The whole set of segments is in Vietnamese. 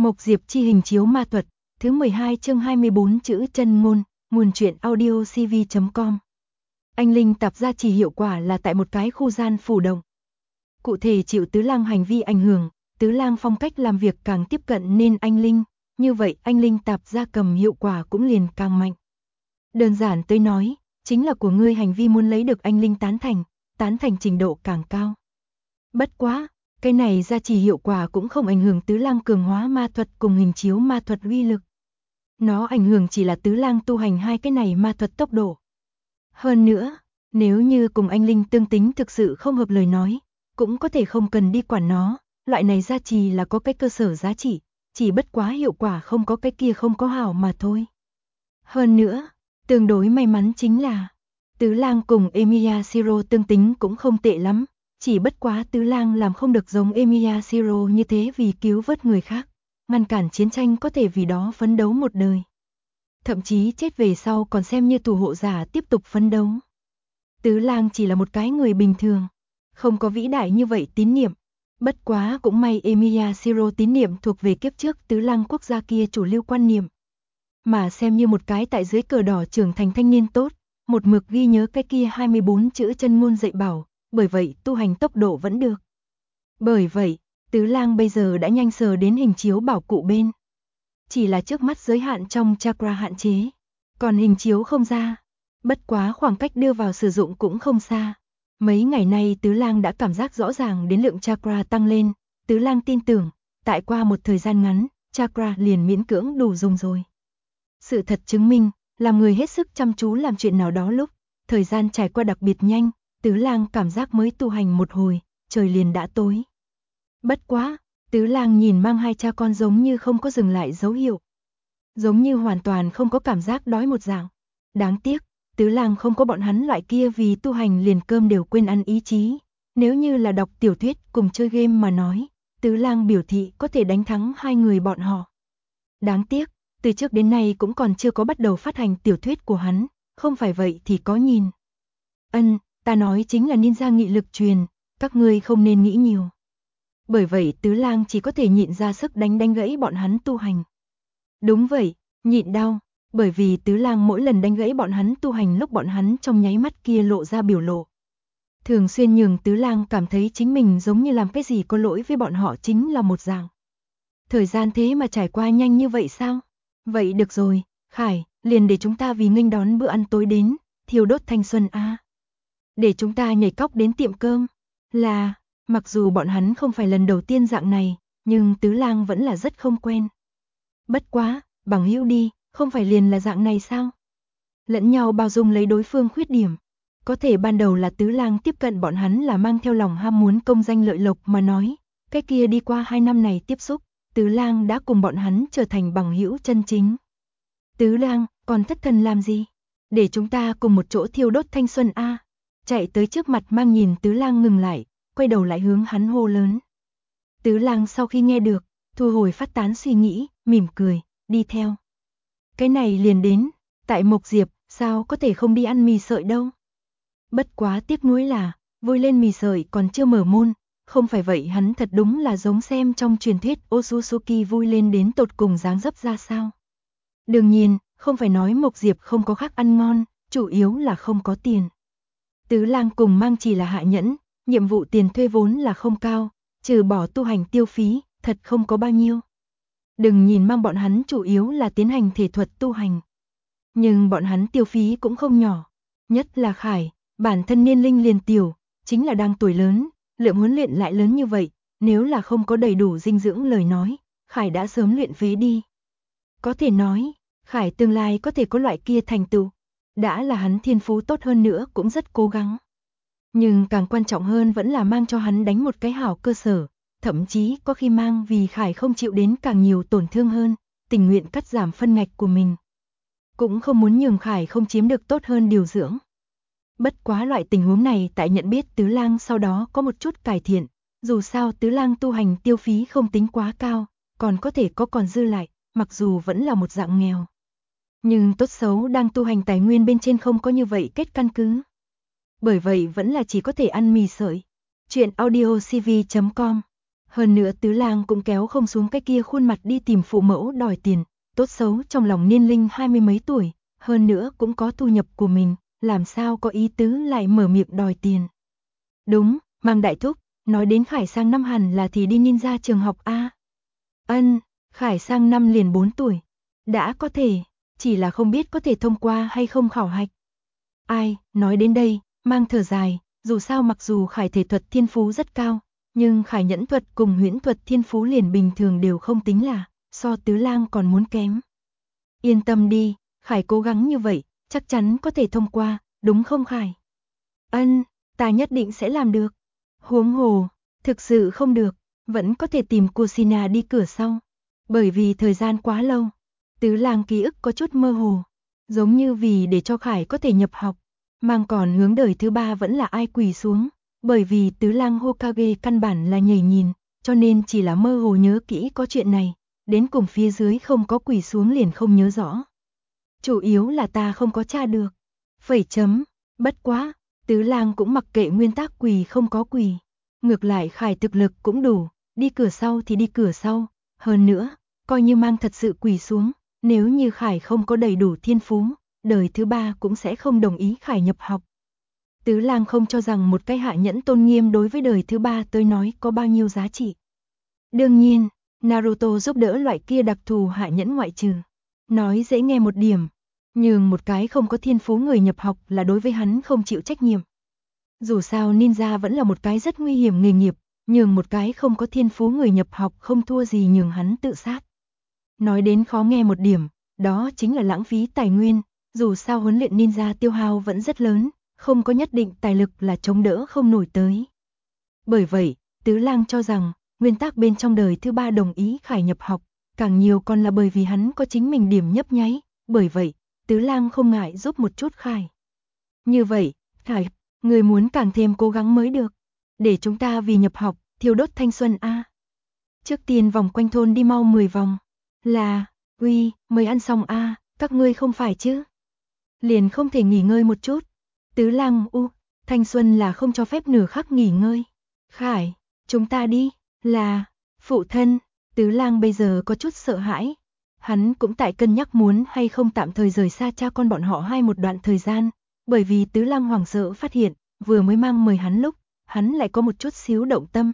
Mộc Diệp chi hình chiếu ma thuật, thứ 12 chương 24 chữ chân ngôn, nguồn truyện audio cv.com. Anh linh tạp gia trì hiệu quả là tại một cái khu gian phủ động. Cụ thể chịu Tứ Lang hành vi ảnh hưởng, Tứ Lang phong cách làm việc càng tiếp cận nên anh linh, như vậy anh linh tạp gia cầm hiệu quả cũng liền càng mạnh. Đơn giản tới nói, chính là của ngươi hành vi muốn lấy được anh linh tán thành trình độ càng cao. Bất quá, cái này gia trì hiệu quả cũng không ảnh hưởng Tứ Lang cường hóa ma thuật cùng hình chiếu ma thuật uy lực. Nó ảnh hưởng chỉ là Tứ Lang tu hành hai cái này ma thuật tốc độ. Hơn nữa, nếu như cùng anh linh tương tính thực sự không hợp lời nói, cũng có thể không cần đi quản nó, loại này gia trì là có cái cơ sở giá trị, chỉ bất quá hiệu quả không có cái kia không có hảo mà thôi. Hơn nữa, tương đối may mắn chính là Tứ Lang cùng Emilia Siro tương tính cũng không tệ lắm, chỉ bất quá Tứ Lang làm không được giống Emilia Siro như thế vì cứu vớt người khác, ngăn cản chiến tranh có thể vì đó phấn đấu một đời. Thậm chí chết về sau còn xem như thủ hộ giả tiếp tục phấn đấu. Tứ Lang chỉ là một cái người bình thường, không có vĩ đại như vậy tín niệm. Bất quá cũng may Emilia Siro tín niệm thuộc về kiếp trước Tứ Lang quốc gia kia chủ lưu quan niệm. Mà xem như một cái tại dưới cờ đỏ trưởng thành thanh niên tốt, một mực ghi nhớ cái kia 24 chữ chân ngôn dạy bảo, bởi vậy tu hành tốc độ vẫn được. Bởi vậy, Tứ Lang bây giờ đã nhanh sờ đến hình chiếu bảo cụ bên. Chỉ là trước mắt giới hạn trong chakra hạn chế, còn hình chiếu không ra. Bất quá khoảng cách đưa vào sử dụng cũng không xa. Mấy ngày nay Tứ Lang đã cảm giác rõ ràng đến lượng chakra tăng lên, Tứ Lang tin tưởng, tại qua một thời gian ngắn, chakra liền miễn cưỡng đủ dùng rồi. Sự thật chứng minh, làm người hết sức chăm chú làm chuyện nào đó lúc, thời gian trải qua đặc biệt nhanh, Tứ Lang cảm giác mới tu hành một hồi, trời liền đã tối. Bất quá, Tứ Lang nhìn mang hai cha con giống như không có dừng lại dấu hiệu. Giống như hoàn toàn không có cảm giác đói một dạng. Đáng tiếc, Tứ Lang không có bọn hắn loại kia vì tu hành liền cơm đều quên ăn ý chí. Nếu như là đọc tiểu thuyết cùng chơi game mà nói, Tứ Lang biểu thị có thể đánh thắng hai người bọn họ. Đáng tiếc, từ trước đến nay cũng còn chưa có bắt đầu phát hành tiểu thuyết của hắn, không phải vậy thì có nhìn. Ta nói chính là ninja nghị lực truyền, các ngươi không nên nghĩ nhiều. Bởi vậy Tứ Lang chỉ có thể nhịn ra sức đánh gãy bọn hắn tu hành. Đúng vậy, nhịn đau, bởi vì Tứ Lang mỗi lần đánh gãy bọn hắn tu hành lúc bọn hắn trong nháy mắt kia lộ ra biểu lộ. Thường xuyên nhường Tứ Lang cảm thấy chính mình giống như làm cái gì có lỗi với bọn họ chính là một dạng. Thời gian thế mà trải qua nhanh như vậy sao? Vậy được rồi, Khải, liền để chúng ta vì nghênh đón bữa ăn tối đến, thiêu đốt thanh xuân a. Để chúng ta nhảy cóc đến tiệm cơm. Là, mặc dù bọn hắn không phải lần đầu tiên dạng này, nhưng Tứ Lang vẫn là rất không quen. Bất quá, bằng hữu đi, không phải liền là dạng này sao? Lẫn nhau bao dung lấy đối phương khuyết điểm. Có thể ban đầu là Tứ Lang tiếp cận bọn hắn là mang theo lòng ham muốn công danh lợi lộc mà nói, cái kia đi qua 2 năm này tiếp xúc, Tứ Lang đã cùng bọn hắn trở thành bằng hữu chân chính. Tứ Lang, còn thất thần làm gì? Để chúng ta cùng một chỗ thiêu đốt thanh xuân a. Chạy tới trước mặt mang nhìn Tứ Lang ngừng lại, quay đầu lại hướng hắn hô lớn. Tứ Lang sau khi nghe được, thu hồi phát tán suy nghĩ, mỉm cười, đi theo. Cái này liền đến, tại Mộc Diệp, sao có thể không đi ăn mì sợi đâu. Bất quá tiếc nuối là, vui lên mì sợi còn chưa mở môn, không phải vậy hắn thật đúng là giống xem trong truyền thuyết Otsutsuki vui lên đến tột cùng dáng dấp ra sao. Đương nhiên, không phải nói Mộc Diệp không có khác ăn ngon, chủ yếu là không có tiền. Tứ Lang cùng mang chỉ là hạ nhẫn, nhiệm vụ tiền thuê vốn là không cao, trừ bỏ tu hành tiêu phí, thật không có bao nhiêu. Đừng nhìn mang bọn hắn chủ yếu là tiến hành thể thuật tu hành. Nhưng bọn hắn tiêu phí cũng không nhỏ. Nhất là Khải, bản thân niên linh liền tiểu, chính là đang tuổi lớn, lượng huấn luyện lại lớn như vậy, nếu là không có đầy đủ dinh dưỡng lời nói, Khải đã sớm luyện phế đi. Có thể nói, Khải tương lai có thể có loại kia thành tựu, đã là hắn thiên phú tốt hơn nữa cũng rất cố gắng. Nhưng càng quan trọng hơn vẫn là mang cho hắn đánh một cái hảo cơ sở, thậm chí có khi mang vì Khải không chịu đến càng nhiều tổn thương hơn, tình nguyện cắt giảm phân ngạch của mình. Cũng không muốn nhường Khải không chiếm được tốt hơn điều dưỡng. Bất quá loại tình huống này tại nhận biết Tứ Lang sau đó có một chút cải thiện, dù sao Tứ Lang tu hành tiêu phí không tính quá cao, còn có thể có còn dư lại, mặc dù vẫn là một dạng nghèo. Nhưng tốt xấu đang tu hành tài nguyên bên trên không có như vậy kết căn cứ. Bởi vậy vẫn là chỉ có thể ăn mì sợi. Chuyện audio cv.com Hơn nữa Tứ Lang cũng kéo không xuống cái kia khuôn mặt đi tìm phụ mẫu đòi tiền, tốt xấu trong lòng niên linh 20 mấy tuổi, hơn nữa cũng có thu nhập của mình, làm sao có ý tứ lại mở miệng đòi tiền. Đúng, Mang đại thúc, nói đến Khải sang năm hẳn là thì đi ninja trường học A. Ân, Khải sang năm liền 4 tuổi. Đã có thể, chỉ là không biết có thể thông qua hay không khảo hạch. Ai, nói đến đây, Mang thở dài, dù sao mặc dù Khải thể thuật thiên phú rất cao, nhưng Khải nhẫn thuật cùng huyễn thuật thiên phú liền bình thường đều không tính là, so Tứ Lang còn muốn kém. Yên tâm đi, Khải cố gắng như vậy, chắc chắn có thể thông qua, đúng không Khải? Ân, ta nhất định sẽ làm được. Huống hồ, thực sự không được, vẫn có thể tìm Kusina đi cửa sau. Bởi vì thời gian quá lâu, Tứ Lang ký ức có chút mơ hồ, giống như vì để cho Khải có thể nhập học, Mang còn hướng đời thứ ba vẫn là ai quỳ xuống, bởi vì Tứ Lang Hokage căn bản là nhảy nhìn, cho nên chỉ là mơ hồ nhớ kỹ có chuyện này, đến cùng phía dưới không có quỳ xuống liền không nhớ rõ. Chủ yếu là ta không có tra được. Phẩy chấm, bất quá, Tứ Lang cũng mặc kệ nguyên tắc quỳ không có quỳ. Ngược lại Khải thực lực cũng đủ, đi cửa sau thì đi cửa sau, hơn nữa, coi như Mang thật sự quỳ xuống, nếu như Khải không có đầy đủ thiên phú, đời thứ ba cũng sẽ không đồng ý Khải nhập học. Tứ Lang không cho rằng một cái hạ nhẫn tôn nghiêm đối với đời thứ ba tới nói có bao nhiêu giá trị. Đương nhiên, Naruto giúp đỡ loại kia đặc thù hạ nhẫn ngoại trừ. Nói dễ nghe một điểm, nhưng một cái không có thiên phú người nhập học là đối với hắn không chịu trách nhiệm. Dù sao ninja vẫn là một cái rất nguy hiểm nghề nghiệp, nhường một cái không có thiên phú người nhập học không thua gì nhường hắn tự sát. Nói đến khó nghe một điểm, đó chính là lãng phí tài nguyên, dù sao huấn luyện ninja tiêu hao vẫn rất lớn, không có nhất định tài lực là chống đỡ không nổi tới. Bởi vậy, Tứ Lang cho rằng, nguyên tắc bên trong đời thứ ba đồng ý Khải nhập học, càng nhiều còn là bởi vì hắn có chính mình điểm nhấp nháy, bởi vậy, Tứ Lang không ngại giúp một chút Khải. Như vậy, Khải, người muốn càng thêm cố gắng mới được, để chúng ta vì nhập học, thiêu đốt thanh xuân a. Trước tiên vòng quanh thôn đi mau 10 vòng. Là, uy, mới ăn xong a, các ngươi không phải chứ? Liền không thể nghỉ ngơi một chút. Tứ Lang thanh xuân là không cho phép nửa khắc nghỉ ngơi. Khải, chúng ta đi, là, phụ thân, Tứ Lang bây giờ có chút sợ hãi. Hắn cũng tại cân nhắc muốn hay không tạm thời rời xa cha con bọn họ hai một đoạn thời gian, bởi vì Tứ Lang hoảng sợ phát hiện, vừa mới Mang mời hắn lúc, hắn lại có một chút xíu động tâm.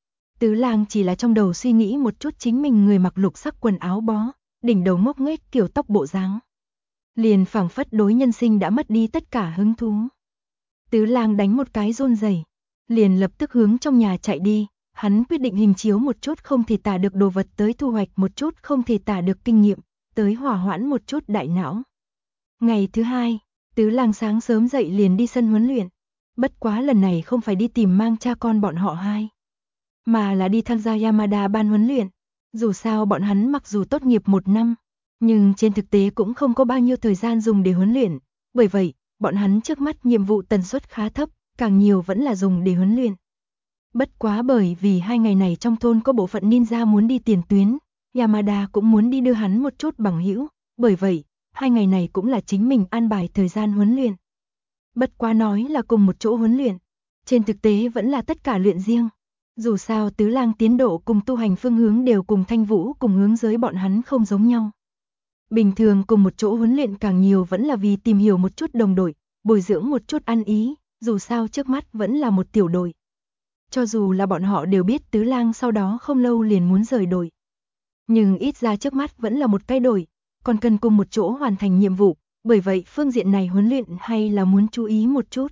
Tứ Lang chỉ là trong đầu suy nghĩ một chút chính mình người mặc lục sắc quần áo bó, đỉnh đầu ngốc nghếch kiểu tóc bộ dáng. Liền phảng phất đối nhân sinh đã mất đi tất cả hứng thú. Tứ Lang đánh một cái run rẩy, liền lập tức hướng trong nhà chạy đi, hắn quyết định hình chiếu một chút không thể tả được đồ vật tới thu hoạch một chút không thể tả được kinh nghiệm, tới hòa hoãn một chút đại não. Ngày thứ hai, Tứ Lang sáng sớm dậy liền đi sân huấn luyện, bất quá lần này không phải đi tìm Mang cha con bọn họ hai, mà là đi tham gia Yamada ban huấn luyện. Dù sao bọn hắn mặc dù tốt nghiệp 1 năm, nhưng trên thực tế cũng không có bao nhiêu thời gian dùng để huấn luyện, bởi vậy, bọn hắn trước mắt nhiệm vụ tần suất khá thấp, càng nhiều vẫn là dùng để huấn luyện. Bất quá bởi vì 2 ngày này trong thôn có bộ phận ninja muốn đi tiền tuyến, Yamada cũng muốn đi đưa hắn một chút bằng hữu, bởi vậy, 2 ngày này cũng là chính mình an bài thời gian huấn luyện. Bất quá nói là cùng một chỗ huấn luyện, trên thực tế vẫn là tất cả luyện riêng. Dù sao Tứ Lang tiến độ cùng tu hành phương hướng đều cùng Thanh Vũ cùng hướng giới bọn hắn không giống nhau. Bình thường cùng một chỗ huấn luyện càng nhiều vẫn là vì tìm hiểu một chút đồng đội, bồi dưỡng một chút ăn ý, dù sao trước mắt vẫn là một tiểu đội. Cho dù là bọn họ đều biết Tứ Lang sau đó không lâu liền muốn rời đội. Nhưng ít ra trước mắt vẫn là một cái đội, còn cần cùng một chỗ hoàn thành nhiệm vụ, bởi vậy phương diện này huấn luyện hay là muốn chú ý một chút.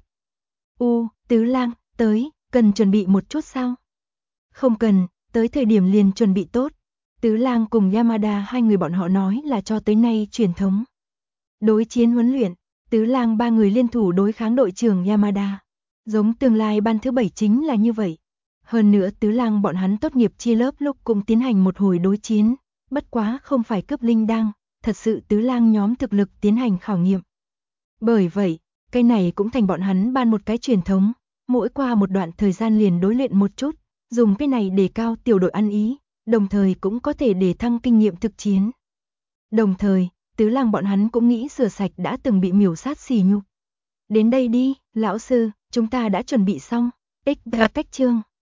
Tứ Lang, tới, cần chuẩn bị một chút sao? Không cần, tới thời điểm liền chuẩn bị tốt. Tứ Lang cùng Yamada hai người bọn họ nói là cho tới nay truyền thống. Đối chiến huấn luyện, Tứ Lang ba người liên thủ đối kháng đội trưởng Yamada. Giống tương lai ban thứ 7 chính là như vậy. Hơn nữa Tứ Lang bọn hắn tốt nghiệp chia lớp lúc cũng tiến hành một hồi đối chiến, bất quá không phải cướp linh đăng, thật sự Tứ Lang nhóm thực lực tiến hành khảo nghiệm. Bởi vậy, cái này cũng thành bọn hắn ban một cái truyền thống, mỗi qua một đoạn thời gian liền đối luyện một chút, dùng cái này để cao tiểu đội ăn ý, đồng thời cũng có thể để thăng kinh nghiệm thực chiến. Đồng thời, Tứ Lang bọn hắn cũng nghĩ rửa sạch đã từng bị miểu sát sỉ nhục. Đến đây đi, lão sư, chúng ta đã chuẩn bị xong. Cách chương